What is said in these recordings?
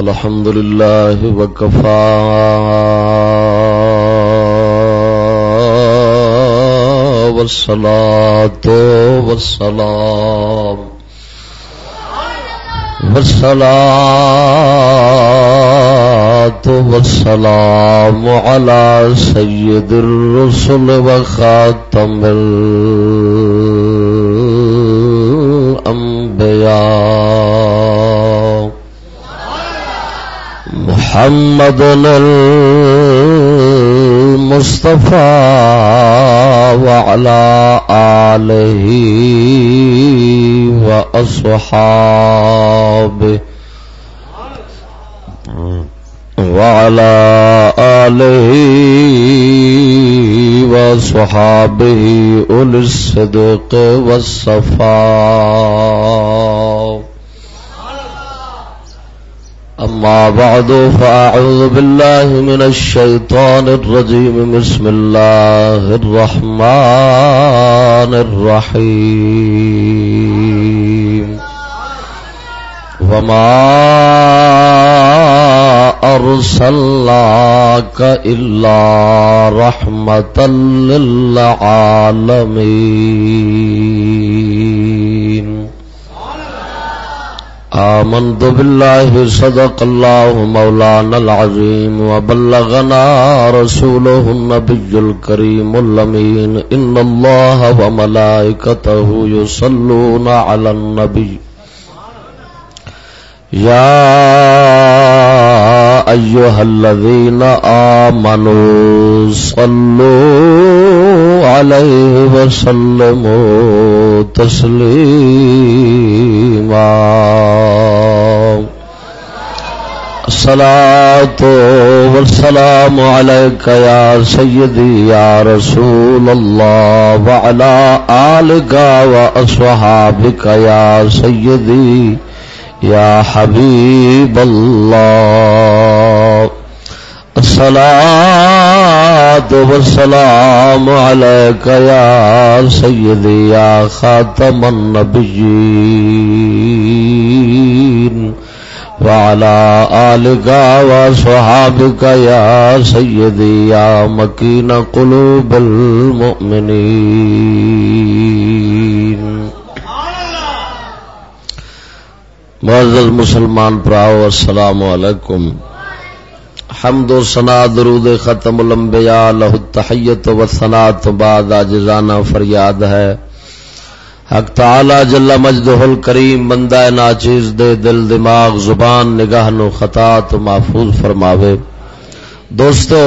الحمد لله وكفى والصلاة والسلام على سيد الرسل وخاتم الأنبياء محمد المصطفى وعلى آله وأصحابه أولي الصدق والصفاء أما بعد فأعوذ بالله من الشيطان الرجيم بسم الله الرحمن الرحيم وما أرسلناك إلا رحمة للعالمين آمنت بالله صدق الله مولانا العظيم وبلغنا رسوله النبي الكريم الأمين إن الله وملائكته يصلون على النبي يا أيها الذين آمنوا صلوا عليه وسلموا تسليما الصلاة والسلام عليك يا سيدي يا رسول الله وعلى آلك وأصحابك يا سيدي يا حبيب الله الصلاة والسلام عليك يا سيدي يا خاتم النبيين وعلى آلك وصحابك يا سيدي يا مكين قلوب المؤمنين معزز مسلمان پراؤ السلام علیکم حمد و ثنا درود ختم الانبیاء لہ التحیت و ثنا تو بعد عاجزانہ فریاد ہے حق تعالی جل مجدہ الکریم بندہ ناچیز دے دل دماغ زبان نگاہ نو خطا تو محفوظ فرماوے. دوستو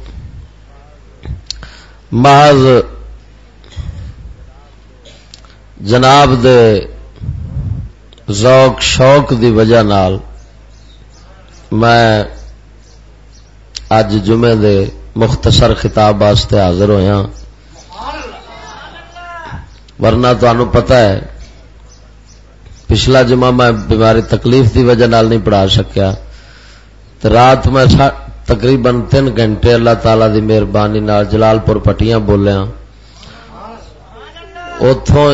محض جناب دے ذوق شوق دی وجہ نال میں اج جمعے دے مختصر خطاب واسطے حاضر ہویا، ورنہ تانوں پتہ ہے پچھلا جمعہ میں بیماری تکلیف دی وجہ نال نہیں پڑھا سکیا، تو رات میں تقریباً 3 گھنٹے اللہ تعالی دی مہربانی نال جلال پور پٹیاں بولیا، اوتھوں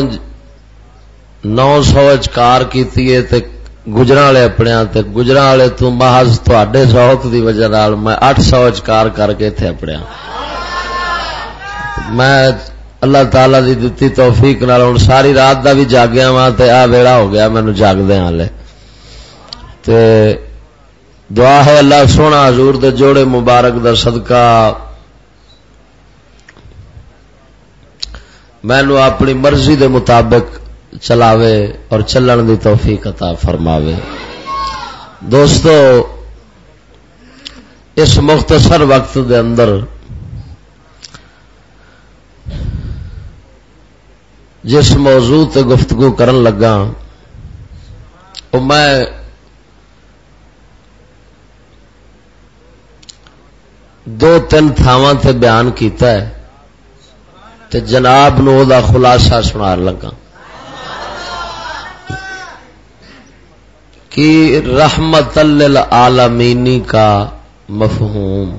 900 کار کیتی ہے تے گجراں والے اپنے تے گجراں والے تو محض تواڈے ذوق دی وجہ نال میں 800 کار کر کے تھے اپنے میں اللہ تعالی دی دتی توفیق نال ہن ساری رات دا بھی جاگیا واں تے آ ویڑا ہو گیا مینوں جاگدے ہالے تے دعا ہے اللہ سونا حضور دے جوڑے مبارک دا صدقہ مینوں اپنی مرضی دے مطابق چلاوے اور چلن دی توفیق عطا فرماوے. دوستو اس مختصر وقت دے اندر جس موضوع تے گفتگو کرن لگا وہ میں دو تین تھاواں تے بیان کیتا ہے تے جناب نو دا خلاصہ سنا لگا کہ رحمت للعالمین کا مفہوم.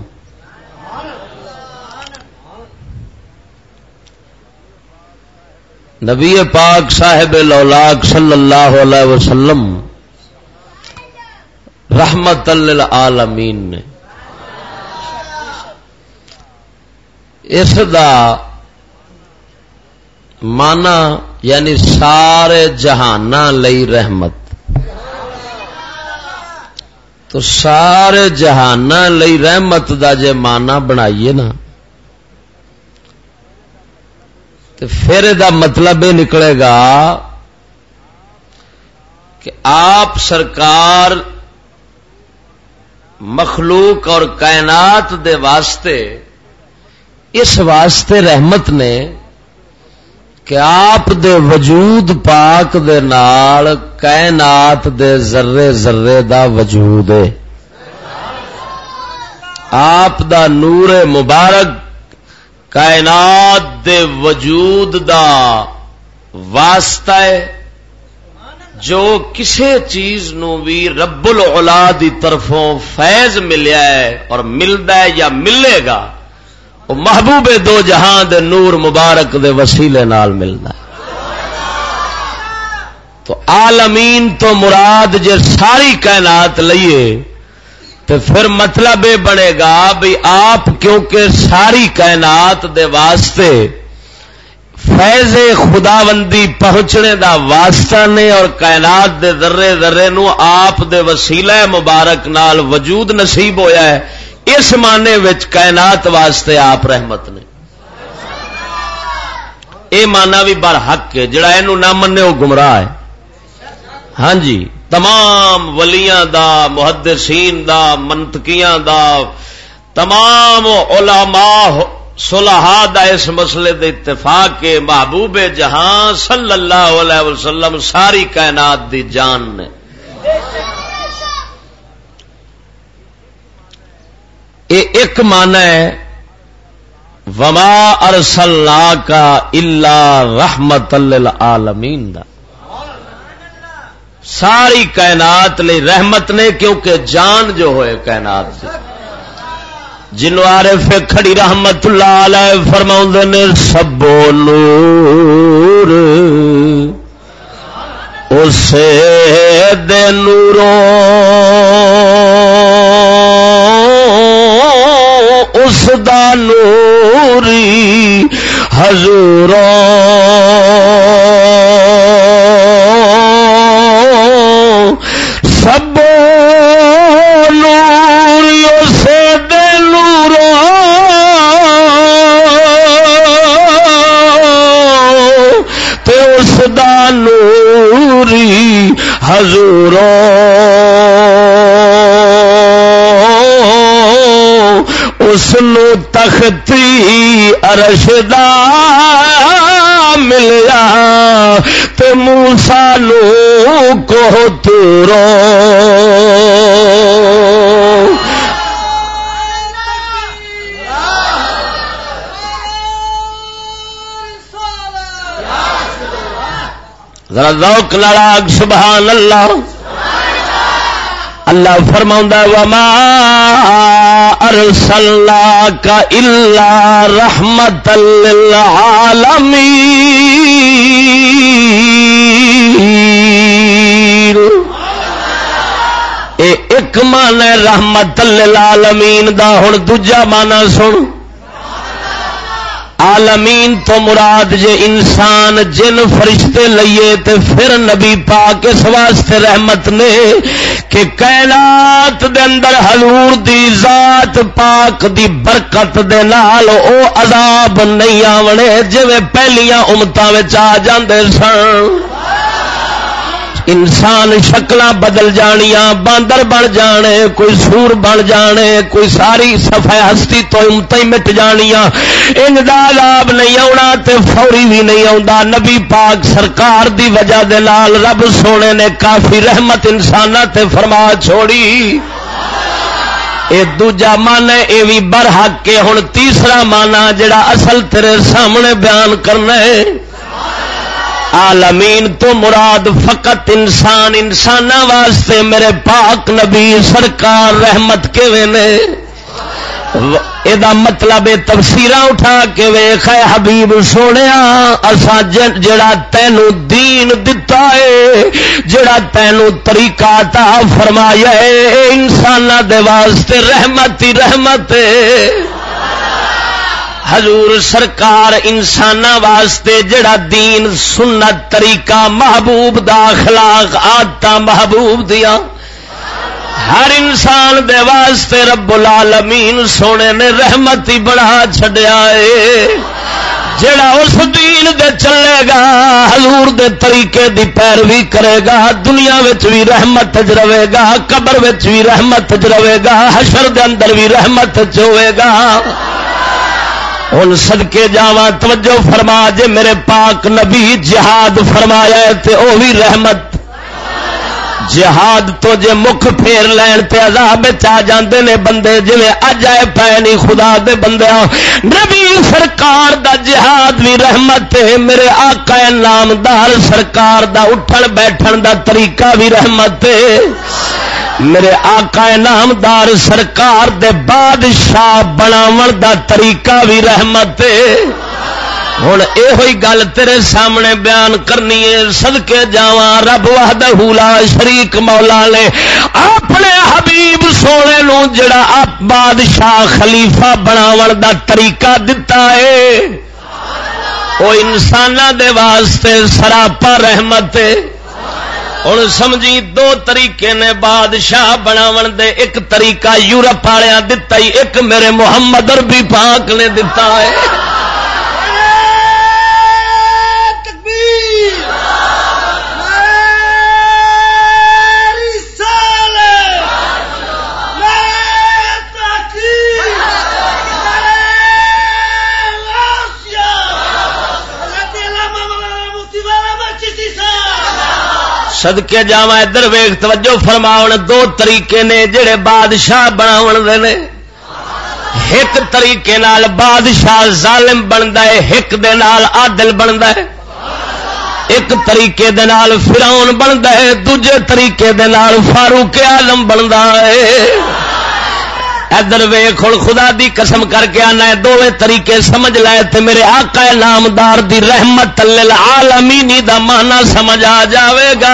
نبی پاک صاحب الاولاق صلی اللہ علیہ وسلم رحمت للعالمین نے. اس دا مانا یعنی سارے جہاناں لئی رحمت. تو سارے جہاناں لئی رحمت دا جے مانا بنائیے نا تو پھر دا مطلب یہ نکلے گا کہ آپ سرکار مخلوق اور کائنات دے واسطے اس واسطے رحمت نے کہ آپ دے وجود پاک دے نال کائنات دے ذرے ذرے دا وجود ہے. آپ دا نور مبارک کائنات دے وجود دا واسطہ ہے جو کسے چیز نو بھی رب العلا دی طرفوں فیض ملیا ہے اور ملدا ہے یا ملے گا وہ محبوب دو جہاں دے نور مبارک دے وسیلے نال ملدا ہے. تو عالمین تو مراد جے ساری کائنات لئیے تو پھر مطلب یہ بنے گا بھی آپ کیونکہ ساری کائنات دے واسطے فیض خداوندی پہنچنے دا واسطہ نے اور کائنات دے ذرے ذرے نو آپ دے وسیلہ مبارک نال وجود نصیب ہویا ہے. اس معنی وچ کائنات واسطے آپ رحمت نے. اے معنی بھی برحق ہے. جڑا اینو نہ منے وہ گمراہ ہے. ہاں جی تمام ولیاں دا محدثین دا منطقیاں دا تمام علماء صلحاء دا اس مسئلے دے اتفاق کے محبوب جہاں صلی اللہ علیہ وسلم ساری کائنات دی جان نے. ایک معنی ہے وما ارسلناک الا رحمت للعالمین دا ساری کائنات لئی رحمت نے کیونکہ جان جو ہوئے کائنات سے. جنو عارف کھڑی رحمت اللہ علیہ فرماؤندے نے سبو نور اسے دے نوروں اس دا نوری حضوروں سب نوری اسے دے نوروں تے اس دا نوری حضوروں اس نو تختی عرش دا ملیا تے موسیٰ نو کوہ تورو ذرا ذوق نال سبحان اللہ. اللہ فرماؤندا وما ارسلناک الا رحمت للعالمین. اے ایک معنی رحمت للعالمین دا. ہن دوجا معنی سن. عالمین تو مراد جے انسان جن فرشتے لئیے تے پھر نبی پاک اس واسطے رحمت نے کہ کائنات دے اندر حضور دی ذات پاک دی برکت دے نال او عذاب نہیں آونے جویں پہلیاں امتاں وچ آ جاندے سن. انسان شکلاں بدل جانیاں باندر بن جانے کوئی سور بن جانے کوئی ساری صفحہ ہستی تو امتیں مٹ جانیاں ان دا عذاب نہیں آونا تے فوری بھی نہیں آوندا. نبی پاک سرکار دی وجہ دے نال رب سونے نے کافی رحمت انساناں تے فرما چھوڑی. اے دوجا معنی اے وی برحق کے. ہن تیسرا معنی جڑا اصل تیرے سامنے بیان کرنا ہے عالمین تو مراد فقط انسان انساناں واسطے میرے پاک نبی سرکار رحمت کیویں نے دا مطلب تفسیراں اٹھا کے ویکھ اے حبیب سونیا اساں جڑا تینوں دین دتا ہے جڑا تینوں طریقہ عطا فرمایا ہے انساناں دے واسطے رحمت ہی رحمت ہے حضور سرکار انساناں واسطے جڑا دین سنت طریقہ محبوب دا اخلاق عادتاں محبوب دیا ہر انسان دے واسطے رب العالمین سونے نے رحمت ہی بڑھا چھڈیا ہے جڑا اس دین دے چلے گا حضور دے طریقے دی پیروی کرے گا دنیا وچ بھی رحمت وچ رہے گا قبر وچ بھی رحمت وچ رہے گا حشر دے اندر بھی رحمت وچ ہوے گا ہن صدقے جاواں توجہ فرما جے میرے پاک نبی جہاد فرمایا ہے تے او بھی رحمت جہاد تو جے مکھ پھیر لین تے عذاب آ جاندے نے بندے جویں اج آئے پے نہیں خدا دے بندیاں نبی سرکار دا جہاد بھی رحمت ہے میرے آقا نامدار سرکار دا اٹھن بیٹھن دا طریقہ بھی رحمت ہے میرے آقا نامدار سرکار دے بادشاہ بناون دا طریقہ بھی رحمت ہے ہن اے ہوئی گل تیرے سامنے بیان کرنی ہے صدقے جاواں رب وحدہ لا شریک مولا نے اپنے حبیب سونے نو جڑا آپ بادشاہ خلیفہ بناون دا طریقہ دتا ہے او انساناں دے واسطے سراپا رحمت ہے ہن سمجھی دو طریقے نے بادشاہ بناون دے ایک طریقہ یورپ والیاں دتا ہی ایک میرے محمد عربی پاک نے دتا ہے صدقے جاواں ادھر ویکھ توجہ فرماؤ دو طریقے نے جڑے بادشاہ بناون دے نے ایک طریقے نال بادشاہ ظالم بندا ہے ایک دے نال عادل بندا ہے ایک طریقے دے نال فرعون بندا ہے دوجے طریقے دے نال فاروق اعظم بندا ہے ادھر ویکھ خدا دی قسم کر کے آنا ہے دوویں طریقے سمجھ لائے تے میرے آقا نامدار دی رحمت للعالمین دا معنی سمجھ آ جاوے گا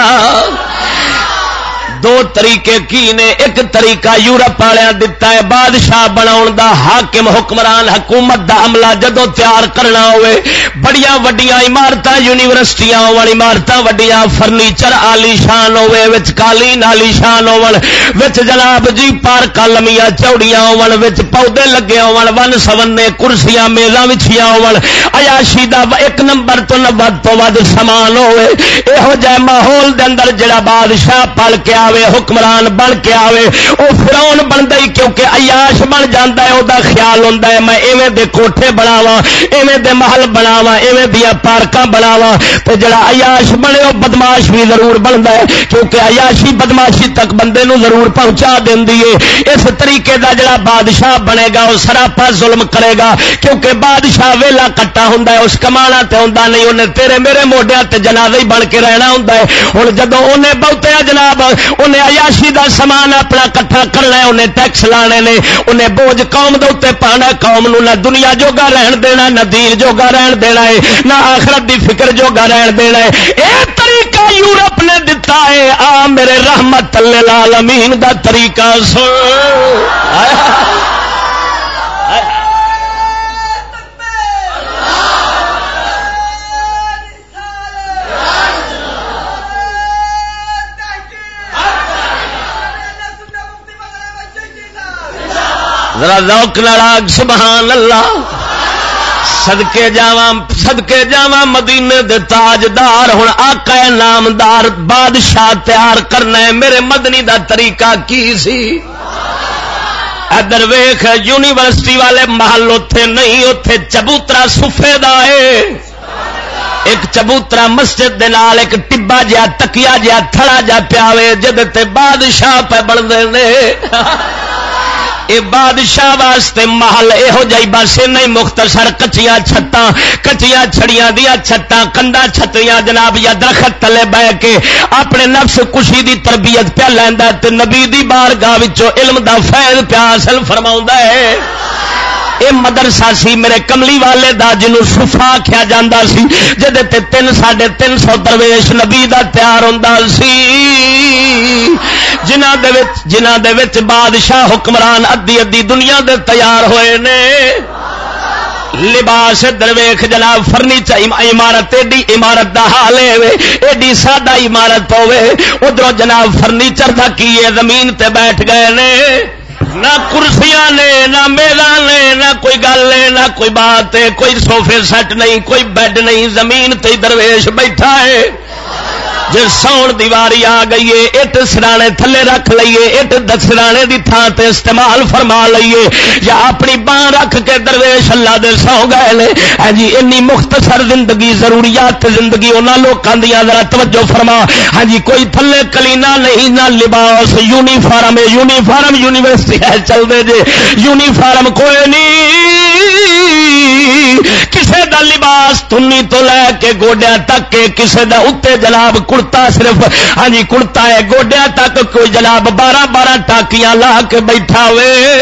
دو طریقے کی نے ایک طریقہ یورپ والے دتا ہے بادشاہ بناؤن دا حاکم حکمران حکومت دا عملہ جدو تیار کرنا ہوئے بڑیاں وڈیاں عمارتاں یونیورسٹیاں ہون عمارتاں وڈیاں فرنیچر عالی شان ہوئے وچ قالین عالی شان ہون وچ جناب جی پارکاں لمیاں چوڑیاں ہون وچ پودے لگے ہون ون سونے کرسیاں میزاں وچھیاں ہون عیاشی دا ایک نمبر تو 90 تو ود سامان ہوئے ایہو جے ماحول دے اندر جڑا بادشاہ پل کے آوے حکمران بن کے آوے او فرعون بندا ہی کیونکہ عیاش بن جاندا ہے او دا خیال ہوندا ہے میں ایویں دے کوٹھے بناواں ایویں دے محل بناواں ایویں دیاں پارکاں بناواں تے جڑا عیاش بنے او بدماش بھی ضرور بندا ہے کیونکہ عیاشی بدماشی تک بندے نو ضرور پہنچا دیندی ہے اس طریقے دا جڑا بادشاہ بنے گا او سراپا ظلم کرے گا کیونکہ بادشاہ ویلا کٹا ہوندا ہے اس کمانا تے ہوندا نہیں اونے تیرے میرے موڈیاں تے جنازہ ہی بن کے رہنا ہوندا ہے ہن جدوں اونے بہتے جناب انہیں عیاشی دا سامان اپنا کٹھا کرنا ہے انہیں ٹیکس لانے نے انہیں بوجھ قوم دے اوتے پانا قوم نو نہ دنیا جوگا رہن دینا نہ دین جوگا رہن دینا ہے نہ آخرت دی فکر جوگا رہن دینا ہے اے طریقہ یورپ نے دتا ہے آ میرے رحمت للعالمین دا طریقہ سن ذرا ذوق نال سبحان اللہ صدقے جاواں مدینے دے تاجدار ہن آقا نامدار بادشاہ تیار کرنا ہے میرے مدنی دا طریقہ کی سی ادھر ویکھ یونیورسٹی والے محل اوتھے نہیں اوتھے چبوترا صفے دا ہے ایک چبوترا مسجد دے نال ایک ٹبا جہا تکیا جہا تھڑا جہا پیاوے جدے تے بادشاہ پہ بن دے نے اے بادشاہ واسطے محل یہو جی بس نہیں مختصر کچیاں چھتاں کچیاں چھڑیاں دیا چھتاں کنڈا چھتریاں جناب یا درخت تلے بہ کے اپنے نفس کشی دی تربیت پیا لیندا تے نبی دی بارگاہ وچوں علم دا فیض پیا حاصل فرماوندا ہے. اے مدرسہ سی میرے کملی والے دا جنوں صفا آکھیا جاندا سی جدے تے 350 درویش نبی دا تیار ہوندا سی جنہاں دے وچ بادشاہ حکمران ادھی ادھی دنیا دے تیار ہوئے نے. لباس درویخ جناب فرنیچر عمارت ایڈی عمارت دا حال ہے ایڈی سادہ عمارت ہوے ادھر جناب فرنیچر دا کی ہے زمین تے بیٹھ گئے نے نہ کرسیاں نے نہ میزاں نے نہ کوئی گل ہے نہ کوئی بات ہے کوئی سوفے سیٹ نہیں کوئی بیڈ نہیں زمین تے درویش بیٹھا ہے. جی سون دیواری آ گئی ہے اٹ سرانے تھلے رکھ لئیے اٹ سرانے دی تھان تے استعمال فرما لئیے یا اپنی باں رکھ کے درویش اللہ دے سو گئے نے. ہاں جی انی مختصر زندگی ضروریات زندگی انہاں لوکاں دیاں ذرا توجہ فرما. ہاں جی کوئی تھلے کلینا نہیں نہ لباس یونیفارم یونیورسٹی ہے چل دے جے یونیفارم کوئی نہیں کسے دا لباس تنی تو لے کے گوڈیاں تک کے کسے دا اتے جناب کرتا صرف ہاں جی کرتا ہے گوڈیاں تک کوئی جناب 12 ٹاکیاں لا کے بیٹھا ہوئے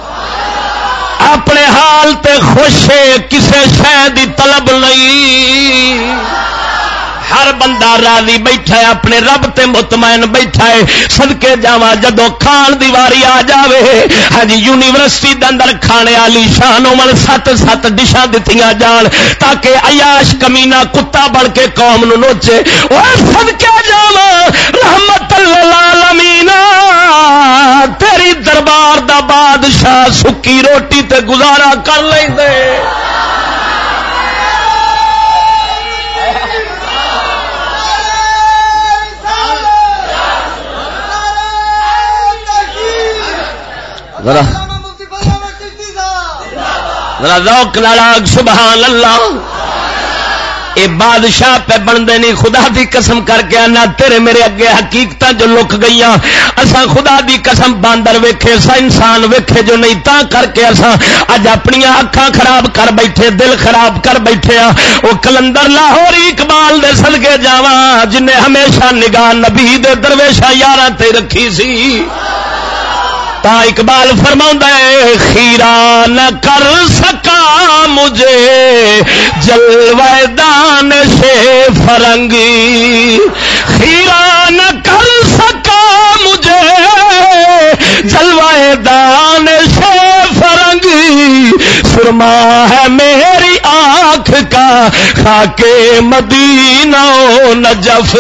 اپنے حال تے خوش ہے کسے شے دی طلب نہیں. ہر بندہ راضی بیٹھا ہے اپنے رب تے مطمئن بیٹھا ہے. صدقے جاواں جدوں کھان دی واری آ جاوے ہاں جی یونیورسٹی دے اندر کھانے والی شان عمر 7 ڈشاں دتیاں جان تاکہ عیاش کمینہ کتا بن کے قوم نو نوچے. او صدقے جاواں رحمت للعالمین تیری دربار دا بادشاہ سکی روٹی تے گزارا کر لیندے. ذرا ذوق نال سبحان اللہ. اے بادشاہ پہ بندے نہیں خدا دی قسم کر کے آنا تیرے میرے اگے حقیقت جو لک گئیاں اساں خدا دی قسم باندر ویکھے سا انسان ویکھے جو نہیں تا کر کے اساں اج اپنی اکھاں خراب کر بیٹھے دل خراب کر بیٹھے ہاں. او کلندر لاہوری اقبال دے صدقے جاواں جن نے ہمیشہ نگاہ نبی دے درویشاں یاراں تے رکھی سی. تا اقبال فرماؤں ہے خیرہ نہ کر سکا مجھے جلوہ دانش فرنگی خیرہ نہ کر سکا مجھے جلوہ دانش فرنگی سرما ہے میری آنکھ کا خاک مدینہ و نجف.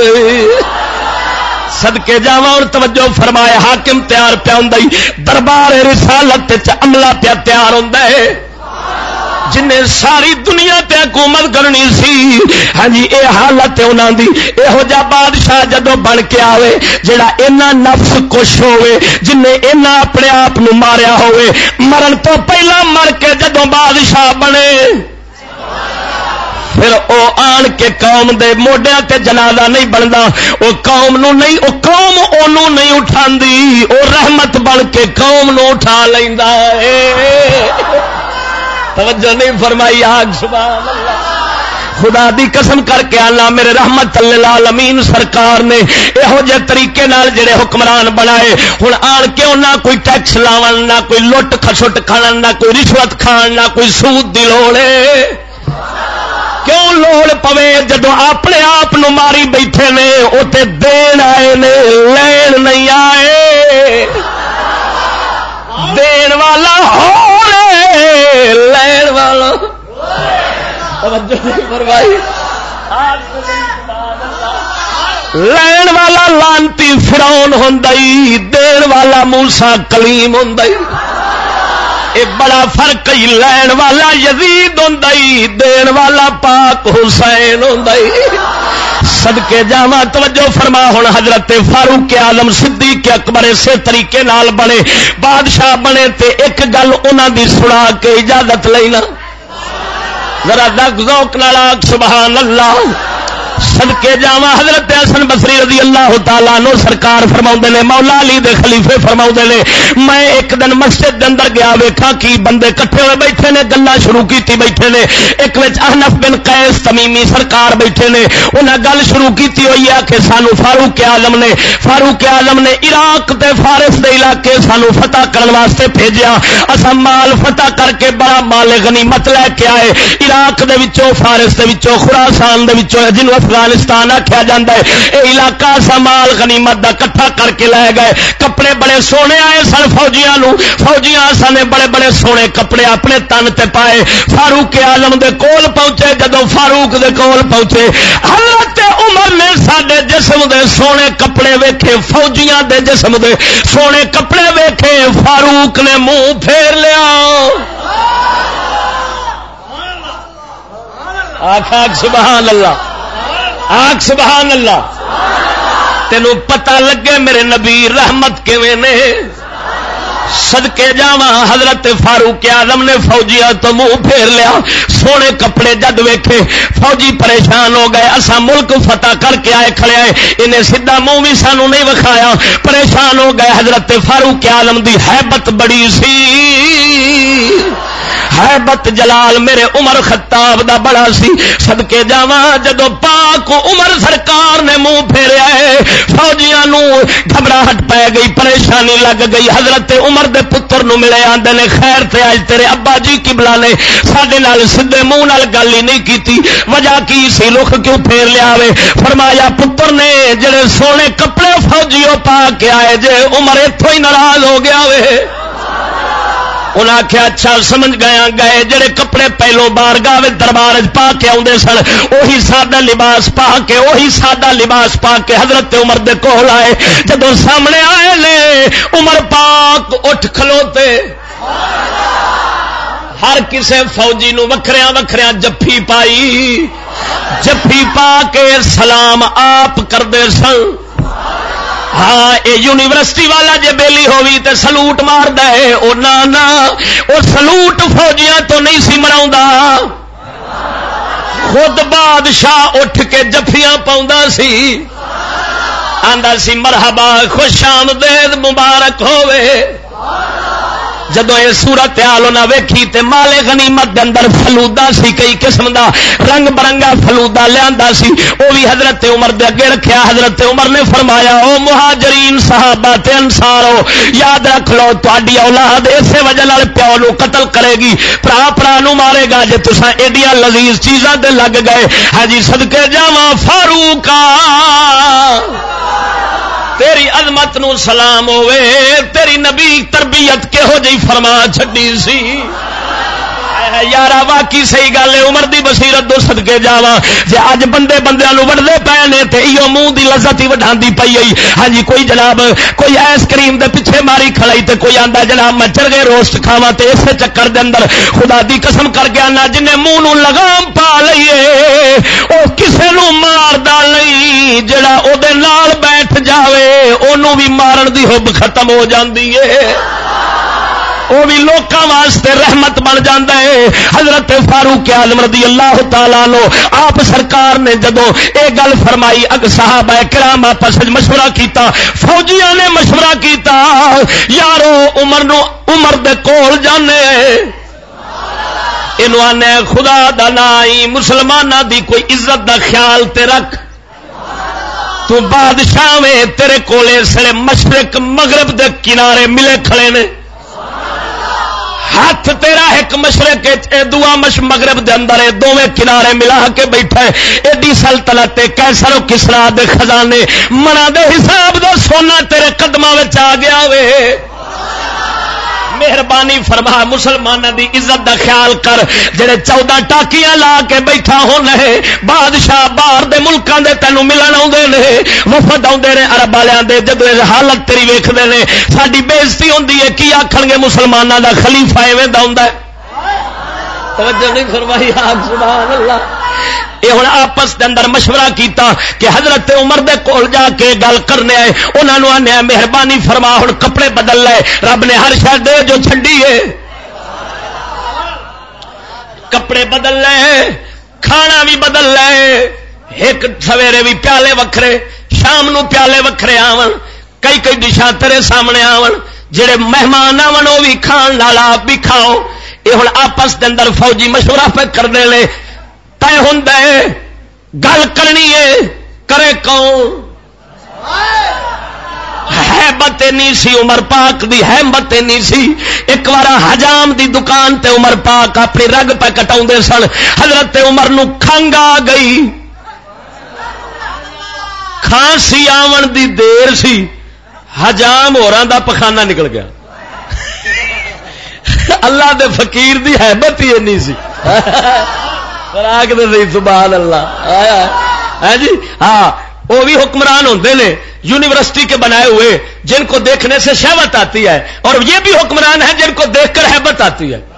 صدقے جاواں اور توجہ فرمائے حاکم تیار پیا ہوندا دربار رسالت تے عملہ پیا تیار ہوندا ہے جن نے ساری دنیا تے حکومت کرنی سی. ہاں جی اے حالت انہاں دی یہو جا بادشاہ جدوں بن کے آوے جڑا اینا نفس کش ہوئے جن نے اینا اپنے آپ نو ماریا ہوئے مرن تو پہلا مر کے جدوں بادشاہ بنے پھر او آن کے قوم دے موڈیاں تے جنازہ نہیں بندا او قوم نو نہیں او قوم اونوں نہیں اٹھاندی او رحمت بن کے قوم نو اٹھا لیندا ہے. توجہ نہیں فرمائی آگ سبحان اللہ. خدا دی قسم کر کے اللہ میرے رحمت للعالمین سرکار نے یہو جے طریقے نال جڑے حکمران بنائے ہن آن کے نہ کوئی ٹیکس لاون نہ کوئی لٹ کھسٹ کھان نہ کوئی رشوت کھان نہ کوئی سود دی لوڑ ہے. کیوں لوڑ پوے جدو اپنے آپ ماری بیٹھے نے اوتے دین آئے نے لین نہیں آئے. دین والا ہوے لین والا لین والا لانتی فرعون ہوندئی دین والا موسیٰ کلیم ہوندئی. اے بڑا فرق ہی لین والا یزید ہوندئی دین والا پاک حسین ہوندئی. صدقے جاواں توجہ فرما ہن حضرت فاروق اعظم صدیق اکبر اسے طریقے نال بنے بادشاہ بنے تے ایک گل انہاں دی سنا کے اجازت لینا ذرا ذوق نال سبحان اللہ. صدقے جاواں حضرت حسن بصری رضی اللہ تعالیٰ عنہ سرکار فرماؤندے نے مولا علی دے خلیفے فرماؤندے نے میں ایک دن مسجد دے اندر گیا ویکھاں کی بندے کٹھے ہوئے بیٹھے نے گلاں شروع کیتی بیٹھے نے ایک وچ احنف بن قیس تمیمی سرکار بیٹھے نے انہاں گل شروع کیتی ہوئی ہے کہ سانو فاروق اعظم نے عراق تے فارس دے علاقے سانو فتح کرن واسطے بھیجیا اساں مال فتح کر کے بڑا مال غنیمت لے کے آئے عراق دے وچوں فارس دے وچوں خراسان دے وچوں جنوں افغانستان آکھیا جاندا ہے اے علاقہ اساں مال غنیمت دا اکٹھا کر کے لے گئے کپڑے بڑے سونے آئے سن فوجیاں اساں نے بڑے بڑے سونے کپڑے اپنے تن تے پائے فاروق اعظم دے کول پہنچے جدوں فاروق دے کول پہنچے حضرت عمر نے ساڈے جسم دے سونے کپڑے ویکھے فوجیاں دے جسم دے سونے کپڑے ویکھے فاروق نے منہ پھیر لیا آخ سبحان اللہ آخ سبحان اللہ تینوں پتہ لگے میرے نبی رحمت کیویں نے صدقے جاواں حضرت فاروق اعظم نے فوجیاں تو منہ پھیر لیا سونے کپڑے جد ویکھے فوجی پریشان ہو گئے اساں ملک فتح کر کے آئے کھڑے آئے انہیں سیدھا منہ بھی سانو نہیں وکھایا پریشان ہو گئے حضرت فاروق اعظم دی ہیبت بڑی سی ہیبت جلال میرے عمر خطاب دا بڑا سی صدقے جاواں جدو پاک عمر سرکار نے منہ پھیریا ہے فوجیاں نو گھبراہٹ پے گئی پریشانی لگ گئی حضرت عمر دے پتر نو ملے آندے نے خیر تے اج تیرے ابا جی قبلہ نے ساڈے نال سیدھے منہ نال گل ہی نہیں کیتی وجہ کی سی رخ کیوں پھیر لیا وے فرمایا پتر نے جڑے سونے کپڑے فوجیوں پا کے آئے جے عمر ایتھوں ہی ناراض ہو گیا وے انہاں آخیا اچھا سمجھ گئے جڑے کپڑے پہلو بارگاہ دربار پا کے آدھے سن وہی سادہ لباس پا کے حضرت عمر دے کول آئے جدو سامنے آئے نے عمر پاک اٹھ کھلوتے ہر کسے فوجی نو وکھریاں جفی پائی جفی پا کے سلام آپ کردے سن ہاں اے یونیورسٹی والا جے بیلی ہوئی تے سلوٹ مار دے او نا او سلوٹ فوجیاں تو نہیں سی مراؤندا خود بادشاہ اٹھ کے جفیاں پاؤندا سی آندا سی مرحبا خوش آمدید مبارک ہووے جدو یہ صورت حال انہاں ویکھی تے مال غنیمت دے اندر فلودا سی کئی قسم دا رنگ برنگا فلودا لیاندا سی او بھی حضرت عمر دے اگے رکھیا حضرت عمر نے فرمایا او مہاجرین صحابہ تے انصارو یاد رکھ لو تہاڈی اولاد اسی وجہ نال پیو نو قتل کرے گی بھرا نو مارے گا جے تساں ایڈیاں لذیذ چیزاں تے لگ گئے ہاں جی صدقے جاواں فاروقا تیری عظمت نو سلام ہوئے تیری نبی تربیت کہو جی فرما چھڈی سی یارا واقعی صحیح گل ہے عمر دی بصیرت دو صدقے جاواں جے اج بندیاں نو وڈدے پے نے تے ایو منہ دی لذت ہی وڈھاندی پئی ائی ہاں جی کوئی جناب کوئی آئس کریم دے پیچھے ماری کھڑائی تے کوئی آندا جناب میں چرگے روسٹ کھاواں تے اسے چکر دے اندر خدا دی قسم کر کے آنا جن منہ نو لگام پا لئیے او کسے نو ماردا نہیں جڑا او دے نال بیٹھ جاوے اونوں بھی مارن دی حب ختم ہو جاندی ہے وہ بھی لوکاں واسطے رحمت بن جاتا ہے حضرت فاروق اعظم رضی اللہ تعالیٰ عنہ آپ سرکار نے جدو اے گل فرمائی صحابہ کرام آپس مشورہ کیتا فوجیاں نے مشورہ کیتا یارو عمر دے کول جانے اینو آنے خدا دا نائی مسلماناں دی کوئی عزت دا خیال تے رکھ تو بادشاہ میں تیرے کولے سڑے مشرق مغرب دے کنارے ملے کھڑے نے ہاتھ تیرا ایک مشرق دعا مغرب دے اندر دوویں کنارے ملا کے بیٹھا ہے ایڈی سلطنت کیسر و کسرا دے خزانے منا دے حساب دا سونا تیرے قدماں وچ آ گیا وے مہربانی فرما مسلمانوں دی عزت دا خیال کر جڑے 14 ٹاکیاں لا کے بیٹھا ہونا ہے بادشاہ باہر دے ملکاں دے تینوں ملن آوندے نے وفد آوندے نے عرب والیاں دے جدوں حالت تیری ویکھدے نے ساڈی بےزتی ہوندی ہے کی آکھن گے مسلماناں دا خلیفہ ایویں دا ہوندا ہے توجہ نہیں فرمائی سبحان اللہ یہ ہوں آپس کے اندر مشورہ کیتا کہ حضرت عمر دے کول جا کے گل کرنے آئے انہوں نے آنے مہربانی فرما ہوں کپڑے بدل لے رب نے ہر شے دے جو چھڈی ہے کپڑے بدل لے کھانا بھی بدل لے ایک سویرے بھی پیالے وکھرے شام نو پیالے وکھرے آون کئی کئی ڈشاں تیرے سامنے آون جڑے مہمان آون وہ بھی کھان نال آپ بھی کھاؤ یہ ہن آپس دے اندر فوجی مشورہ پہ کرنے لے طے ہوندا ہے گل کرنی ہے کرے کون ہیبت نہیں سی عمر پاک دی ہیبت نہیں سی ایک بار حجام دی دکان تے عمر پاک اپنی رگ پہ کٹاؤندے سن حضرت عمر نو کھنگ آ گئی کھانسی آون دی دیر سی حجام ہوراں دا پخانہ نکل گیا اللہ دے فقیر دی ہیبت ہی نہیں سی راگ دے سی سبحان اللہ ہاں جی ہاں وہ بھی حکمران ہوتے ہیں یونیورسٹی کے بنائے ہوئے جن کو دیکھنے سے شہوت آتی ہے اور یہ بھی حکمران ہیں جن کو دیکھ کر ہیبت آتی ہے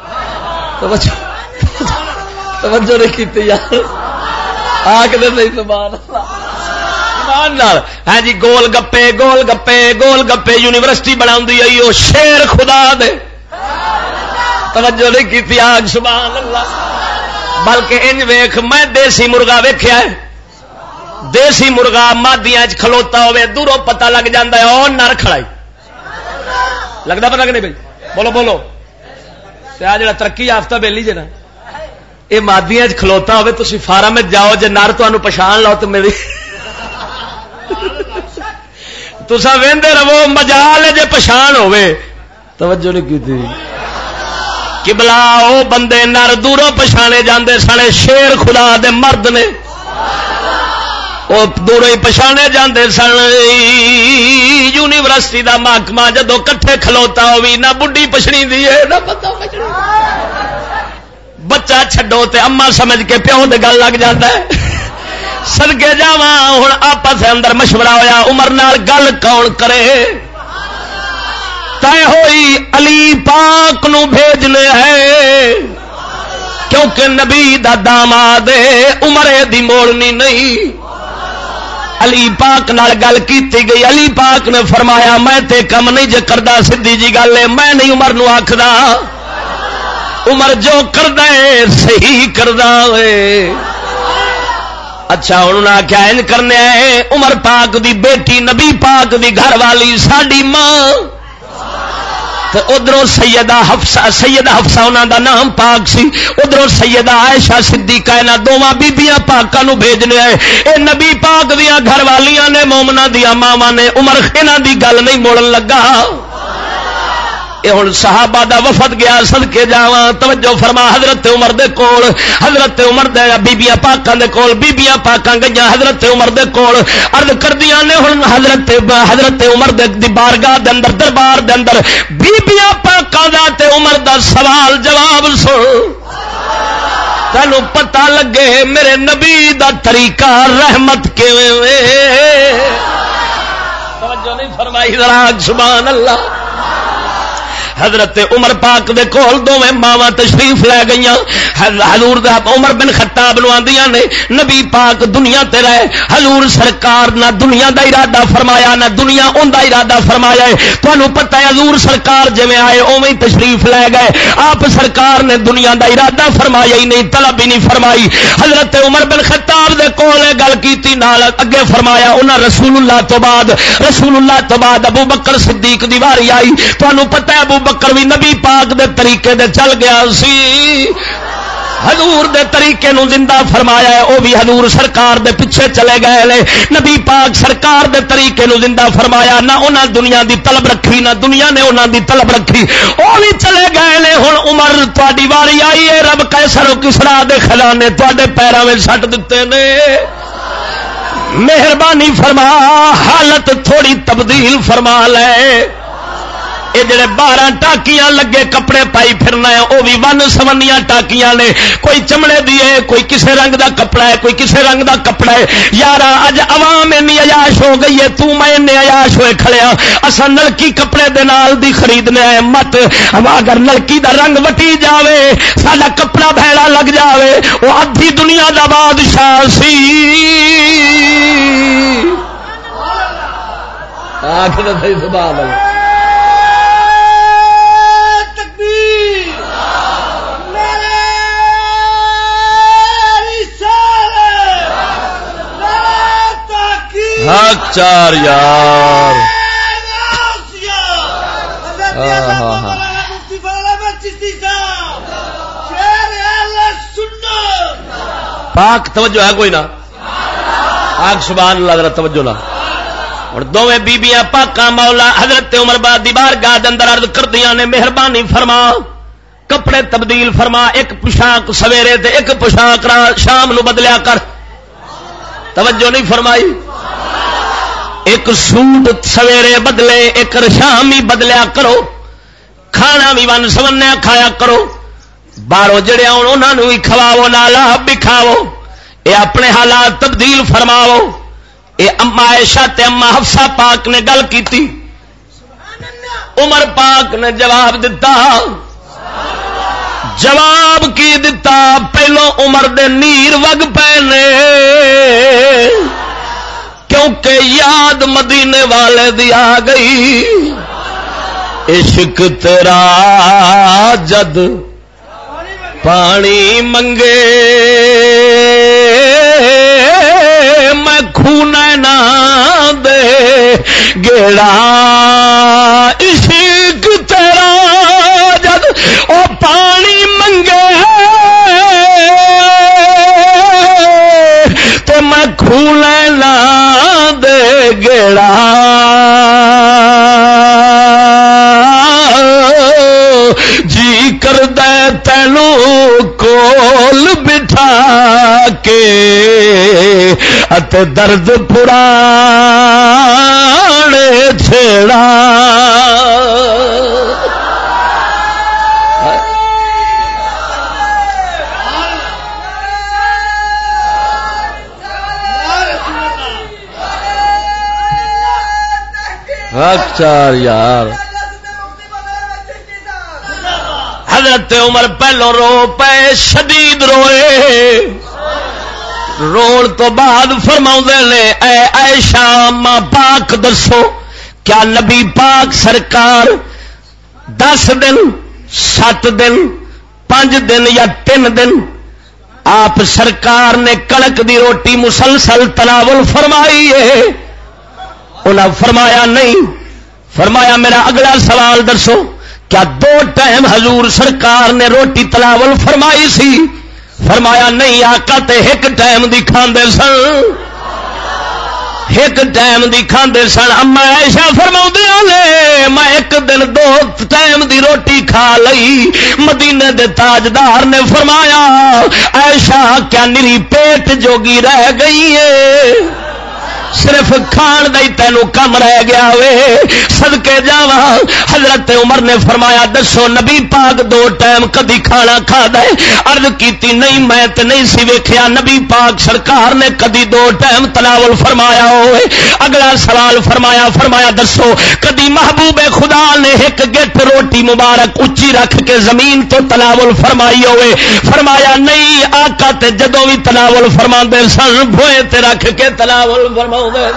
توجہ نہیں کی یار آگ دے نہیں سبحان اللہ ہاں جی گول گپے گول گپے گول گپے یونیورسٹی بنا وہ شیر خدا دے توجہ نہیں کی آگ سبحان اللہ بلکہ انج ویخ میں دیسی مرغا ویکھیا ہے دیسی مرغا مادیاں کھلوتا ہوئے دوروں پتہ لگ جاتا ہے اور نر کھڑائی لگتا پتہ کہ نہیں بھائی بولو بولو آ جڑا ترقی یافتہ بیلی جی نا یہ مادیاں کھلوتا ہوئے تسی فارم میں جاؤ جے نر تمہیں پچھان لو تو میری تسا ویندے رہو مجال جے پچھان ہوئے توجہ نہیں کی تھی قبلہ او بندے نر دوروں پچھانے جاندے سنے شیر خدا دے مرد نے وہ دوروں ہی پچھانے جاندے سن یونیورسٹی دا محکمہ جدو کٹھے کھلوتا ہوئی نہ بڈھی پچھڑی دی ہے نہ پتہ پچھڑی بچہ چھڈو تے اما سمجھ کے پیو دے گل لگ جاتا ہے صدقے جاواں ہن آپس اندر مشورہ ہویا عمر نال گل کون کرے طے ہوئی علی پاک نو بھیجنے ہے کیونکہ نبی دا داماد عمر دی موڑنی نہیں علی پاک نال گل کیتی گئی علی پاک نے فرمایا میں تے کم نہیں جے کردا سیدھی جی گل ہے میں نہیں عمر نو آکھدا عمر جو کردا ہے صحیح کردا ہے اچھا انہوں نے آخیا ان کرنے ہے عمر پاک دی بیٹی نبی پاک دی گھر والی ساڈی ماں ادھروں سیدہ حفصہ انہاں دا نام پاک سی ادھروں سیدہ عائشہ صدیقہ انہاں دوواں بیبییاں پاکاں نو بھیجنے آئے اے نبی پاک دیاں گھر والیاں نے مومناں دیاں ماواں نے عمر انہاں دی گل نہیں موڑن لگا یہ ہن صحابہ دا وفد گیا صدقے جاواں توجہ فرما حضرت عمر دے کول حضرت عمر دے بیبییاں پاکاں دے کول بیبییاں پاکاں گئیاں حضرت عمر دے کول عرض کردیاں نے ہن حضرت عمر دے بارگاہ دے اندر دربار دے اندر بیبییاں پاکاں دا تے عمر دا سوال جواب سن تینو پتہ لگے میرے نبی دا طریقہ رحمت کیویں وے توجہ نہیں فرمائی ذرا سبحان اللہ حضرت عمر پاک دے کول دوویں ماواں تشریف لے گئیاں حضور دا عمر بن خطاب نو آندیاں نے نبی پاک دنیا تے رہے حضور سرکار نہ دنیا دا ارادہ فرمایا نہ دنیا اوندا ارادہ فرمایا ہے تانوں پتہ ہے حضور سرکار جویں آئے اوویں تشریف لے گئے آپ سرکار نے دنیا دا ارادہ فرمایا ہی نہیں طلب ہی نہیں فرمائی حضرت عمر بن خطاب دے کول گل کیتی نال اگے فرمایا انہاں رسول اللہ تو بعد ابو بکر صدیق دی واری آئی تانوں پتہ ہے ابو بکر بھی نبی پاک دے طریقے دے چل گیا سی حضور دے طریقے نو زندہ فرمایا ہے او بھی حضور سرکار دے پیچھے چلے گئے لے نبی پاک سرکار دے طریقے نو زندہ فرمایا نہ انہاں دنیا دی طلب رکھی نہ دنیا نے انہاں دی طلب رکھی او بھی چلے گئے لے ہن عمر تہاڈی واری آئی ہے رب قیصر و کسریٰ دے خزانے تہاڈے پیراں وچ سٹ دتے نے مہربانی فرما حالت تھوڑی تبدیل فرما لے یہ جڑے 12 ٹاکیاں لگے کپڑے پائی پھرنا ہے وہ بھی ون سونیاں ٹاکیاں نے کوئی چمڑے دی ہے کوئی کسے رنگ دا کپڑا ہے کوئی کسے رنگ دا کپڑا ہے یار اج عوام اینی عیاش ہو گئی ہے تو میں نے عیاش ہوئے کھڑیا اساں نلکی کپڑے دے نال دی خریدنے ہے مت اگر نلکی دا رنگ وٹی جاوے ساڈا کپڑا بھیڑا لگ جاوے وہ ادھی دنیا دا بادشاہ سی آکھنا صحیح سبحان اللہ چار یار پاک توجہ ہے کوئی نہ آگ سبحان اللہ ذرا توجہ نہ اور دوویں بیبیاں پاکاں مولا حضرت عمر بعد دی بارگاہ دے اندر عرض کردیاں نے مہربانی فرما کپڑے تبدیل فرما ایک پوشاک سویرے تے ایک پوشاک شام نو بدلیا کر توجہ نہیں فرمائی ایک سوٹ سویرے بدلے ایک شام ہی بدلیا کرو کھانا بھی ون سمنیا کھایا کرو باہروں جڑے آن انہاں نوں بھی کھواو نال آپ بھی کھاو اے اپنے حالات تبدیل فرماو اے اما عائشہ تے اما حفصہ پاک نے گل کیتی عمر پاک نے جواب دتا جواب کی دتا پہلو عمر دے نیر وگ پے نے کیونکہ یاد مدینے والے دی آ گئی عشق تیرا جد پانی منگے میں خونا نہ دے گیڑا عشق تیرا جد او پانی منگے تو میں خونا نہ دے گیڑا جی کر دے تینوں کول بٹھا کے اتے درد پرانے چھیڑا چار یار حضرت عمر پہلو رو پے شدید روئے رون تو بعد فرماؤں نے اے عائشہ ماں پاک دسو کیا نبی پاک سرکار 10 دن 7 دن 5 دن یا 3 دن آپ سرکار نے کڑک دی روٹی مسلسل تناول فرمائی ہے انہاں فرمایا نہیں فرمایا میرا اگلا سوال دسو کیا 2 ٹائم حضور سرکار نے روٹی تناول فرمائی سی فرمایا نہیں آقا تے ایک ٹائم دی کھاندے سن ایک ٹائم دی کھاندے سن اما عائشہ فرماؤندیاں نے میں ایک دن 2 ٹائم دی روٹی کھا لئی مدینے دے تاجدار نے فرمایا عائشہ کیا نری پیٹ جوگی رہ گئی ہے صرف کھان دا ہی تینوں کم رہ گیا وے صدقے جاواں حضرت عمر نے فرمایا دسو نبی پاک 2 ٹائم کدی کھانا کھادا ہے عرض کیتی نہیں میں تے نہیں سی ویکھیا نبی پاک سرکار نے کدی 2 ٹائم تناول فرمایا ہوئے اگلا سوال فرمایا دسو کدی محبوب خدا نے ایک گٹ روٹی مبارک اونچی رکھ کے زمین تو تناول فرمائی ہوئے فرمایا نہیں آقا تے جدوں بھی تناول فرماندے سن بھوئے تے رکھ کے تناول فرما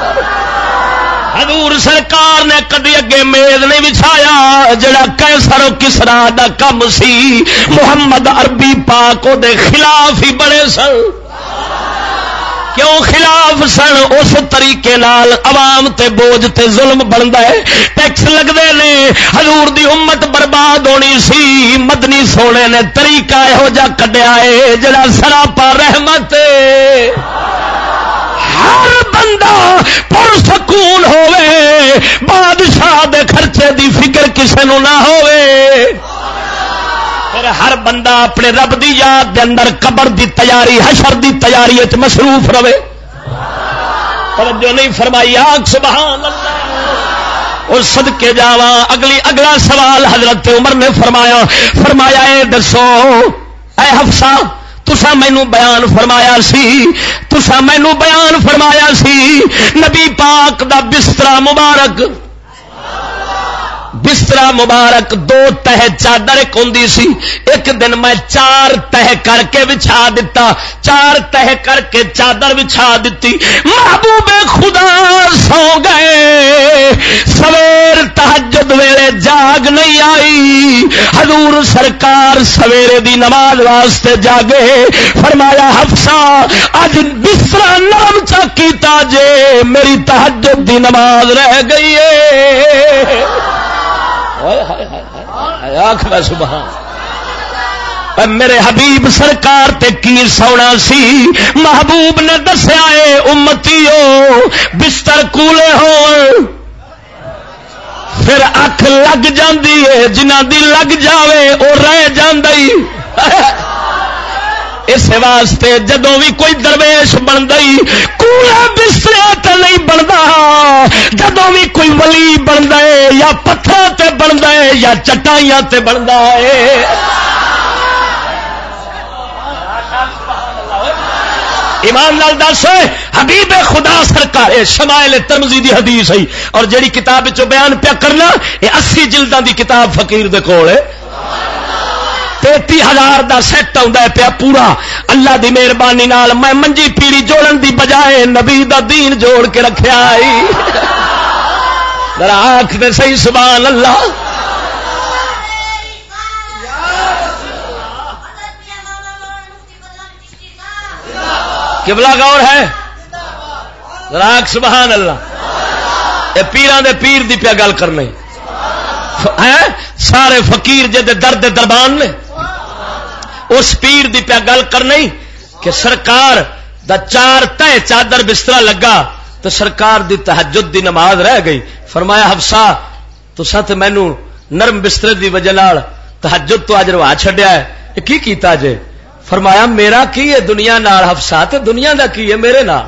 حضور سرکار نے کدی اگے میز نہیں بچھایا جڑا قیصر و کسرا دا کم سی محمد عربی پاک دے خلاف ہی بڑے سن کیوں خلاف سن اس طریقے نال عوام تے بوجھ تے ظلم بندا ہے ٹیکس لگدے نے حضور دی امت برباد ہونی سی مدنی سونے نے طریقہ یہو جا کڈیا ہے جڑا سراپا رحمت ہر بندہ پر سکون ہوئے بادشاہ دے خرچے دی فکر کسے نو نہ ہوئے پھر ہر بندہ اپنے رب دی یاد دے اندر قبر دی تیاری حشر دی تیاری وچ مصروف رہے توجہ نہیں فرمائی آگ سبحان اللہ اور صدقے جاواں اگلا سوال حضرت عمر نے فرمایا اے دسو اے حفصہ تسا مینو بیان فرمایا سی نبی پاک دا بستر مبارک بسترا مبارک 2 تہ چادر ایک ہوندی سی. ایک دن میں 4 تہ کر کے بچھا دیتا, 4 تہ کر کے چادر بچھا دیتی. محبوب خدا سو گئے, سویر تہجد ویلے جاگ نہیں آئی. حضور سرکار سویرے دی نماز واسطے جاگے. فرمایا حفصہ اج بسترا نرم چا کیتا جے, میری تہجد دی نماز رہ گئی ہے. آخ میں سبحان. میرے حبیب سرکار تے کی سونا سی. محبوب نے دسیا ہے امتیو بستر کولے ہو پھر اکھ لگ جاندی ہے, جنہ دی لگ جاوے او رہ جاندی. اس واسطے جدوں بھی کوئی درویش بن گئی کوڑا بستر تے نہیں بنتا, جدوں بھی کوئی ولی بنتا ہے یا پتھر تے بنتا ہے یا چٹائیاں تے بنتا ہے. ایمان نال دس حبیب خدا سرکار شمائل ترمذی دی حدیث ہے, اور جیڑی کتاب چو بیان پیا کرنا یہ 80 جلداں دی کتاب فقیر دے کول ہے. 33,000 دا سیٹ آندا ہے پیا پورا. اللہ دی مہربانی نال میں منجی پیڑی جوڑن دی بجائے نبی دا دین جوڑ کے رکھیا ہے. ذرا آنکھ دے صحیح سبحان اللہ. قبلہ غور ہے, ذرا آنکھ سبحان اللہ. اے پیراں دے پیر دی پیا گل کرنے سارے فقیر جے دے درد دربان نے اس پیر دی پیا گل کرنی کہ سرکار دا 4 تہ چادر بسترا لگا تو سرکار دی تہجد دی نماز رہ گئی. فرمایا حفصہ تساں تے مینوں نرم بسترے دی وجہ نال تہجد تو اج روا چھڈیا ہے, کی کیتا جے؟ فرمایا میرا کی ہے دنیا نال حفصہ, تے دنیا دا کی ہے میرے نال.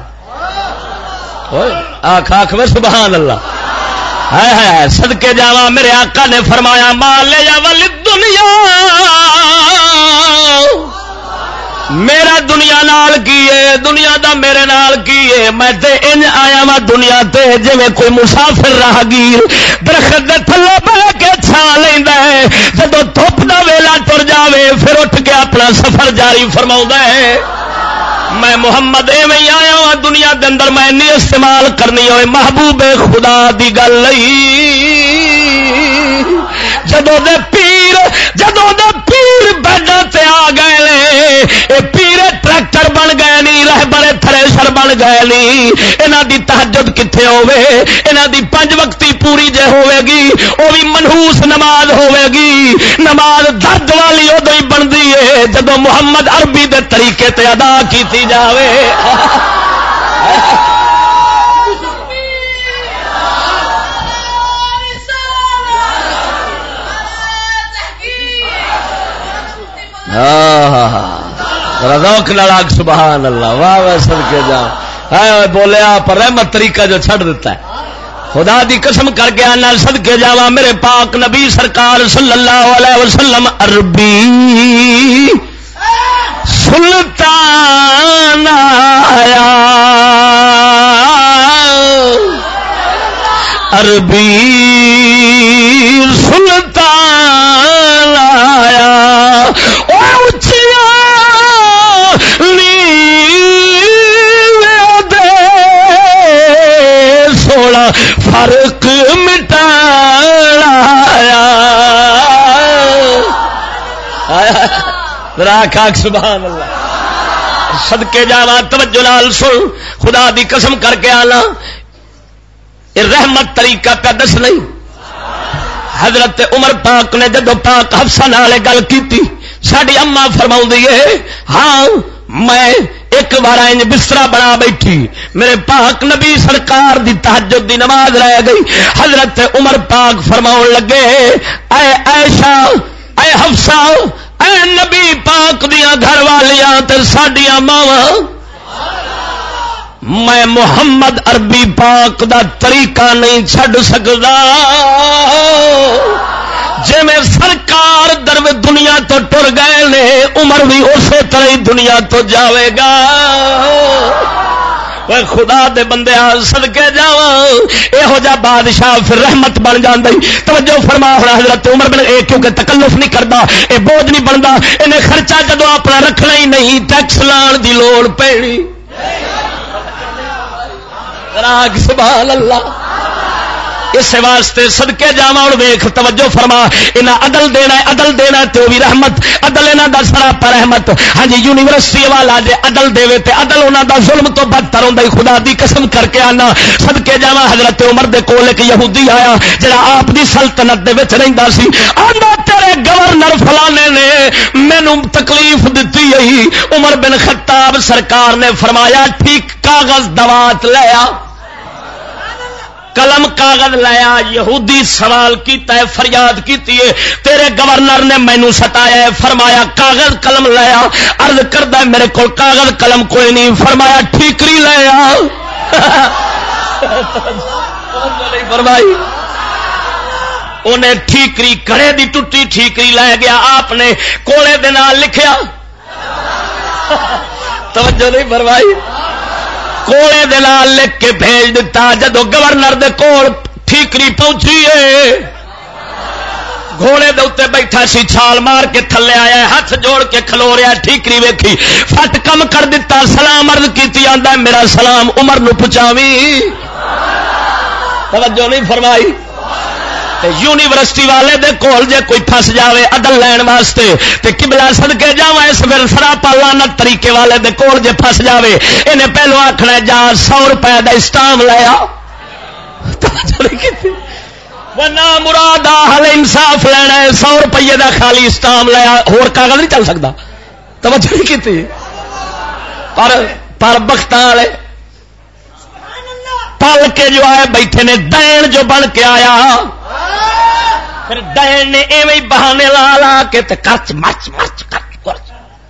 آکھ آکھ میں سبحان اللہ. ہے صدقے جاواں میرے آقا نے فرمایا مال یا ول دنیا, میرا دنیا نال کی ہے, دنیا دا میرے نال کی ہے. میں تے انج آیا وا دنیا تے جویں کوئی مسافر راہگیر درخت دے تھلے بیٹھ کے چھا لیندا ہے, جدوں دھوپ دا ویلا ٹر جاوے پھر اٹھ کے اپنا سفر جاری فرماوندا ہے. میں محمد ایویں ہی آیا ہوں دنیا دے اندر, میں نہیں استعمال کرنی ہوئے محبوب خدا دی گل لئی. جدوں دے پیر بیڈاں تے آ گئے نے, اے پیر ٹریکٹر بن گئے نہیں, رہبر تھریشر بن گئے نہیں. انہاں دی تہجد کتھے ہوے, انہاں دی 5 وقتی پوری جے ہوے گی او بھی منحوس نماز ہوے گی. نماز درد والی ادو ہی بندی ہے جدوں محمد عربی دے طریقے تے ادا کیتی جاوے. ذوق نال سبحان اللہ. واہ واہ صدقے جاؤ. بولیا پر رحمت طریقہ جو چھڑ دیتا ہے. خدا دی قسم کر کے آنا صدقے جاواں میرے پاک نبی سرکار صلی اللہ علیہ وسلم عربی سلطان آیا, عربی سلطان آیا, سوڑا فرق مٹایا. راکھ سبحان اللہ. صدقے جاواں توجہ نال سن, خدا دی قسم کر کے آنا یہ رحمت طریقہ پہ دس نہیں. حضرت عمر پاک نے جدو پاک حفصہ نال گل کیتی, ساڈی اما فرماؤندی ہے ہاں میں ایک بار انج بسترا بنا بیٹھی, میرے پاک نبی سرکار دی تہجد دی نماز رہ گئی. حضرت عمر پاک فرماؤن لگے اے عائشہ اے حفصہ اے نبی پاک دیاں گھر والیاں تے ساڈیاں ماواں, میں محمد عربی پاک دا طریقہ نہیں چھڈ سکدا. جے میں سرکار درو دنیا تو ٹر گئے نے, عمر بھی اسی طرح ہی دنیا تو جاوے گا. وہ خدا دے بندے صدقے جاواں یہو جا بادشاہ پھر رحمت بن جاندا. توجہ فرما حضرت عمر بن کیونکہ تکلف نہیں کردا اے بوجھ نہیں بندا انہیں خرچہ جدو اپنا رکھنا ہی نہیں ٹیکس لان دی لوڑ پینی. راگ سبحان اللہ. اس واسطے صدقے جاواں ہن ویکھ توجہ فرما انہاں عدل دینا تے وہ بھی رحمت عدل انہاں دا سراپا رحمت. ہاں جی یونیورسٹی والا جے عدل دے تے عدل انہاں دا ظلم تو بدتر ہوندا. خدا دی قسم کر کے آنا صدقے جاواں حضرت عمر دے کول ایک یہودی آیا جڑا آپ دی سلطنت دے وچ رہندا سی. آندا تیرے گورنر فلانے نے مینوں تکلیف دتی ہے. عمر بن خطاب سرکار نے فرمایا ٹھیک کاغذ دوات لے آ قلم کاغذ لایا. یہودی سوال کیتا ہے فریاد کیتی ہے تیرے گورنر نے مینوں ستایا ہے. فرمایا کاغذ قلم لایا. عرض کردا میرے کول کاغذ قلم کوئی نہیں. فرمایا ٹھیکری لایا. فرمائی انہیں ٹھیکری کڑے دی ٹوٹی ٹھیکری لے گیا. آپ نے کوڑے دے نال لکھیا توجہ نہیں فرمائی کوڑے دے نال لکھ کے بھیج دیتا. جدو گورنر دے کول ٹھیکری پہنچی ہے گھوڑے دے اوتے بیٹھا سی چھال مار کے تھلے آیا ہاتھ جوڑ کے کھلو رہا. ٹھیکری ویکھی فٹ کم کر دیتا. سلام عرض کیتی آندا میرا سلام عمر نو پہنچاویں. توجہ نہیں فرمائی. یونیورسٹی والے دے کول جے کوئی پھس جاوے عدل لین واسطے تے قبلہ صدقے جاواں اس پھر سراپا لعنت طریقے والے دے کول جے پھس جاوے انہیں پہلو آکھنا جا 100 روپے دا اسٹام لیا. ورنہ مراد حل انصاف لینا ہے 100 روپیے دا خالی اسٹام لیا ہور کاغذ نہیں چل سکتا. توجہ نہیں کیتی پر بختاں والے پل کے جو آئے بیٹھے نے دین جو بن کے آیا پھر دین نے ایویں بہانے لا لا کے تے کرچ مرچ مرچ کرچ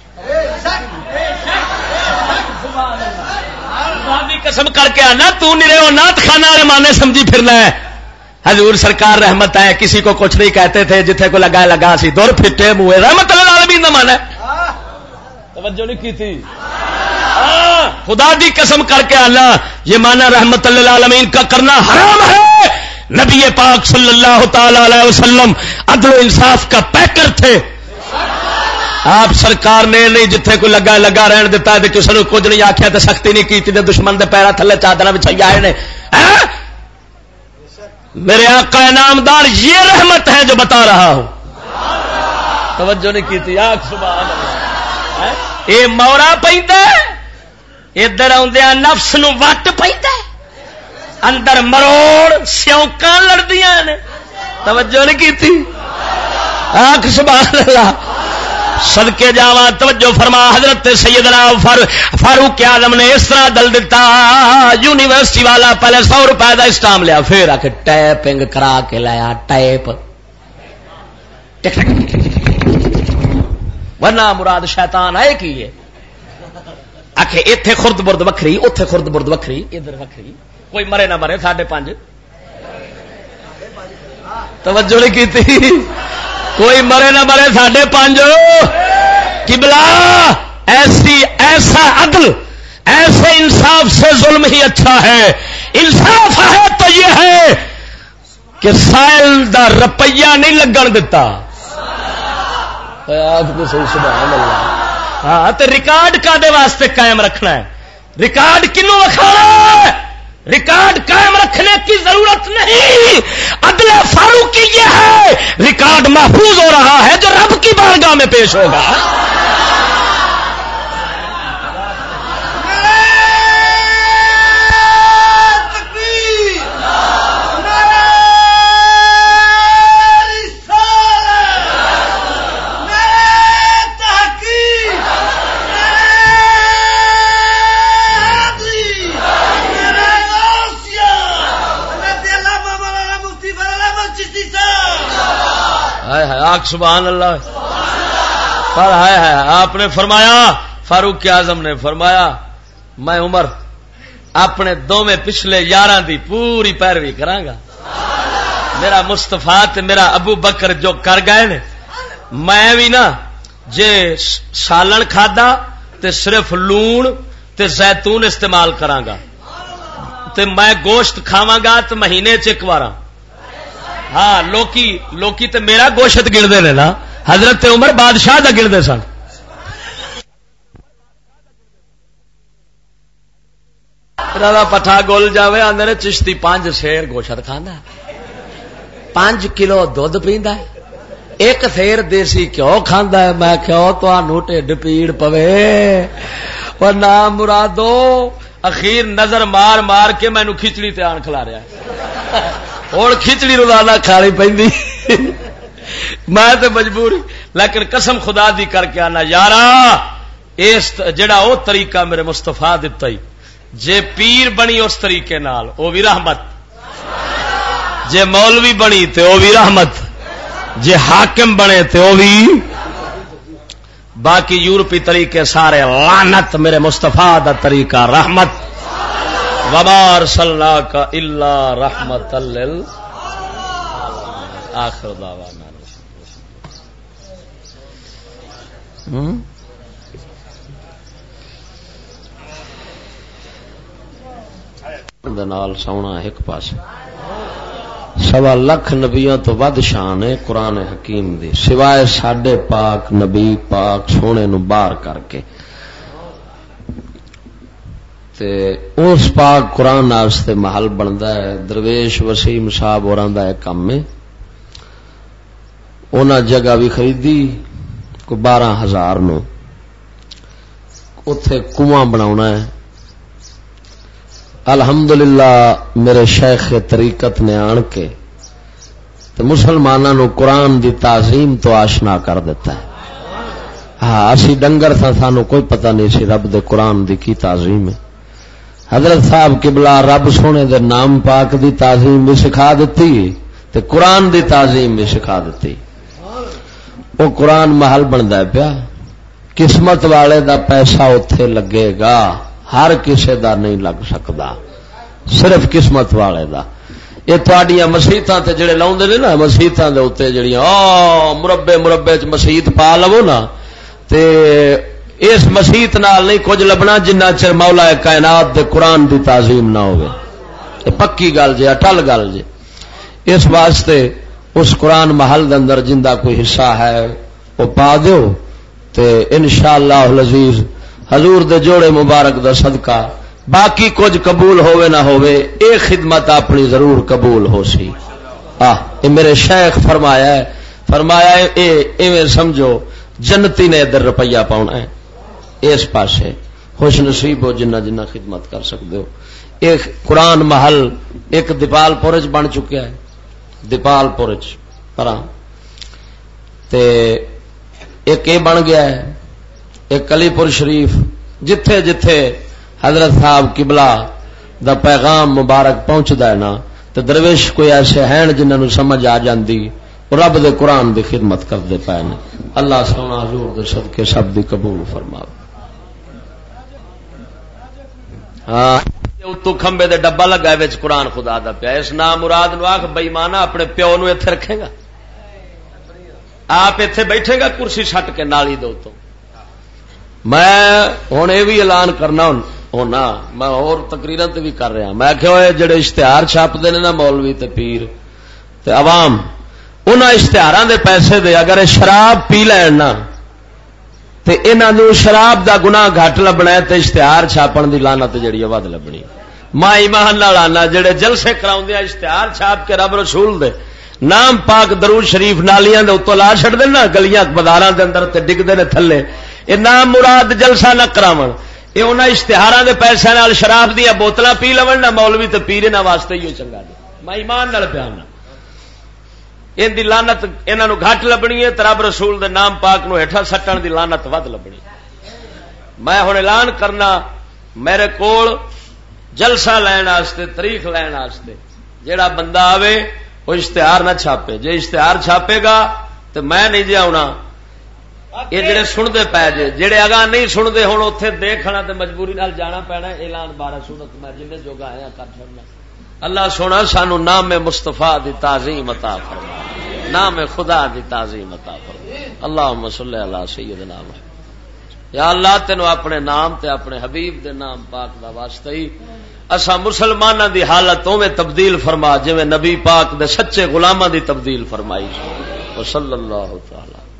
قسم کر کے آنا تو نہیں رہو نات خانہ والے مانے سمجھی پھرنا ہے. حضور سرکار رحمت ہے کسی کو کچھ نہیں کہتے تھے جتھے کو لگا لگا سی دور پھٹے منہ رحمت اللہ العالمین کا مانا ہے. توجہ نہیں کی تھی خدا دی قسم کر کے اللہ یہ مانا رحمت اللہ العالمین کا کرنا حرام ہے. نبی پاک صلی اللہ تعالی علیہ وسلم عدل و انصاف کا پیکر تھے. آپ سرکار نے نہیں جتھے کوئی لگا لگا رہن دیتا ہے کسی نے کچھ نہیں آخیا تو سختی نہیں کی تے دشمن دے پیرا تھلے چادر بچھائی آئے نے. میرے آقا انعامدار یہ رحمت ہے جو بتا رہا ہوں. توجہ نہیں کی تھی آنکھ سبحان اللہ. اے مورا پیندا ادھر آدھا نفس نو وٹ پیندا اندر مروڑ سیوکاں لڑدیاں نے. توجہ نہیں کی تھی آنکھ سبحان اللہ. صدقے جاواں توجہ فرما حضرت سیدنا فاروق اعظم نے اس طرح دل دیتا. یونیورسٹی والا پہلے 100 روپے دا اسٹام لیا پھر آ کے ٹیپنگ کرا کے لایا ٹیپ ورنہ مراد شیطان آئے کی ہے آخے ایتھے خرد برد وکھری اوتھے خرد برد وکھری ادھر وکھری کوئی مرے نہ مرے 5.5. توجہ نہیں کی تھی کوئی مرے نہ مرے 5.5. قبلہ ایسا عدل ایسے انصاف سے ظلم ہی اچھا ہے. انصاف ہے تو یہ ہے کہ سائل دا روپیہ نہیں لگن دیتا. آپ کو صحیح سبحان اللہ. ہاں تو ریکارڈ کا دے واسطے قائم رکھنا ہے. ریکارڈ کنوں رکھانا ہے ریکارڈ قائم رکھنے کی ضرورت نہیں. عدل فاروقی یہ ہے ریکارڈ محفوظ ہو رہا ہے جو رب کی بارگاہ میں پیش ہوگا. سبحان اللہ. پر ہے آپ نے فرمایا فاروق اعظم نے فرمایا میں عمر اپنے دوویں پچھلے یاراں دی پوری پیروی کراں گا. میرا مصطفیٰ تے میرا ابو بکر جو کر گئے نے میں بھی نا جے سالن کھادا تے صرف لون تے زیتون استعمال کراں گا. تے میں گوشت کھاواں گا تے مہینے چ ایک بار. ہاں لوکی تے میرا گوشت گنتے نے نا. حضرت عمر بادشاہ دا گنتے سن. رالا پٹھا گول جاوے آندے نے چشتی 5 سیر گوشت کھانا 5 کلو دودھ پیندا ہے 1 سیر دیسی کیوں کھاندا ہے. میں کہو تانوں ٹھڈ پیڑ پوے اور نہ مرادو اخیر نظر مار مار کے مینوں کھچڑی تے آن کھلا رہا ہے. اور کھچڑی روزانہ کھانی پیندی میں تے مجبور. لیکن قسم خدا دی کر کے آنا یارا اس جڑا او طریقہ میرے مصطفیٰ دتا ہی جے پیر بنی اس طریقے نال او بھی رحمت, جے مولوی بنی تے او بھی رحمت, جے حاکم بنے تے او بھی. باقی یورپی طریقے سارے لعنت, میرے مصطفیٰ دا طریقہ رحمت. وما ارسلناک الا رحمت للعالمین. آخر دعوانا دنال سونا ایک پاس 1.25 لاکھ نبیوں تو ود شان ہے قرآن حکیم دی سوائے ساڈے پاک نبی پاک سونے نو باہر کر کے. تے اس پاک قرآن واسطے محل بندا ہے. درویش وسیم صاحب ہوراں دا ایک کم ہے. انہاں جگہ بھی خریدی کو 12,000 نو اوتھے کنواں بناونا ہے. الحمدللہ میرے شیخ طریقت نے آن کے تو مسلمانوں نو قرآن دی تعظیم تو آشنا کر دیتا ہے. ہاں اسی ڈنگر تھا سانو کوئی پتہ نہیں سی رب دے قرآن دی کی تعظیم ہے. حضرت صاحب قبلہ رب سونے دے نام پاک دی تعظیم بھی سکھا دیتی تے قرآن دی تعظیم بھی سکھا دیتی. وہ قرآن محل بندا ہے پیا. قسمت والے دا پیسہ اوتھے لگے گا, ہر کسے دا نہیں لگ سکدا, صرف قسمت والے دا. یہ تہاڈیاں مسیتاں تے جڑے لاوندے نے نا مسیتاں دے اوتے جڑیاں مربے چ مسیت پا لو نا تے اس مسیت نال نہیں کچھ لبنا جنہ چر مولا کائنات دے قرآن دی تعظیم نہ ہوے. یہ پکی گل جے, اٹل گل جے. اس واسطے اس قرآن محل دے اندر جندا کوئی حصہ ہے وہ پا دیو تے انشاءاللہ العزیز حضور دے جوڑے مبارک دا صدقہ باقی کچھ قبول ہوئے نہ ہوئے اے خدمت اپنی ضرور قبول ہو سی. اے میرے شیخ فرمایا اے ایویں سمجھو جنتی نے ادھر روپیہ پاؤنا ہے اس پاسے. خوش نصیب ہو جنہ جنہ خدمت کر سکتے ہو. ایک قرآن محل ایک دیپال پورچ بن چکا ہے. دیپال پورچ پراں تے ایک اے بن گیا ہے, ایک علی پور شریف جتھے جتھے حضرت صاحب قبلہ دا پیغام مبارک پہنچدا ہے نا تے درویش کوئی ایسے ہیں جنہاں نو سمجھ آ جاندی رب دے قرآن دی خدمت کردے پئے نے. اللہ سونا حضور دے صدقے سب دی قبول فرماوے. ہاں اتو کھمبے دے ڈبا لگا وچ قرآن خدا دا پیا. اس نام مراد نو آکھ بے ایمانہ اپنے پیو نو ایتھے رکھے گا, آپ ایتھے بیٹھے گا کرسی سٹ کے نالی دے تو. میں ہن یہ بھی اعلان کرنا ہونا, میں اور تقریراں تے بھی کر رہا. میں کہ جڑے اشتہار چھاپدے نے نا مولوی تے پیر تے عوام انہاں اشتہاراں دے پیسے دے اگر شراب پی لین نا تے انہاں نوں شراب دا گناہ گھٹ لبنا ہے تے اشتہار چھاپن دی لعنت جڑی ہے ود لبنی. میں ایمان نال آنا جڑے جلسے کراوندے اشتہار چھاپ کے رب رسول دے نام پاک درود شریف نالیاں دے اوتوں لا چھڑ دین نا گلیاں بازاراں دے اندر تے ڈگدے نے تھلے, اے نام مراد جلسہ نہ کراون. اے انہاں اشتہاراں دے پیسے نال شراب دیاں بوتلاں پی لون نا مولوی تے پیر انہاں واسطے ہی چنگا دے. میں ایمان نال پیانا ان دی لعنت انہاں نو گھٹ لبنی ہے تے رب رسول دے نام پاک نو ہٹا سٹن دی لعنت ود لبنی. میں ہن اعلان کرنا میرے کول جلسہ لین واسطے تاریخ لین واسطے جیڑا بندہ آوے وہ اشتہار نہ چھاپے. جے اشتہار چھاپے گا تو میں نہیں جی آنا. یہ جڑے سنتے پے جے جڑے اگاں نہیں سنتے ہوں اتنے دیکھنا تو مجبوری نال جانا پینا. اعلان 12 سورت میں جن جوگا آیا کر چھڑنا. اللہ سونا سانو نام مصطفیٰ دی تعظیم عطا فرما, نام خدا دی تعظیم عطا فرما. اللہم صلی علی سیدنا محمد. یا اللہ تینو اپنے نام تے اپنے حبیب دے نام پاک دا واسطہ ہی اسا مسلماناں دی حالت اوویں تبدیل فرما جویں نبی پاک دے سچے غلاماں دی تبدیل فرمائی. صلی اللہ تعالی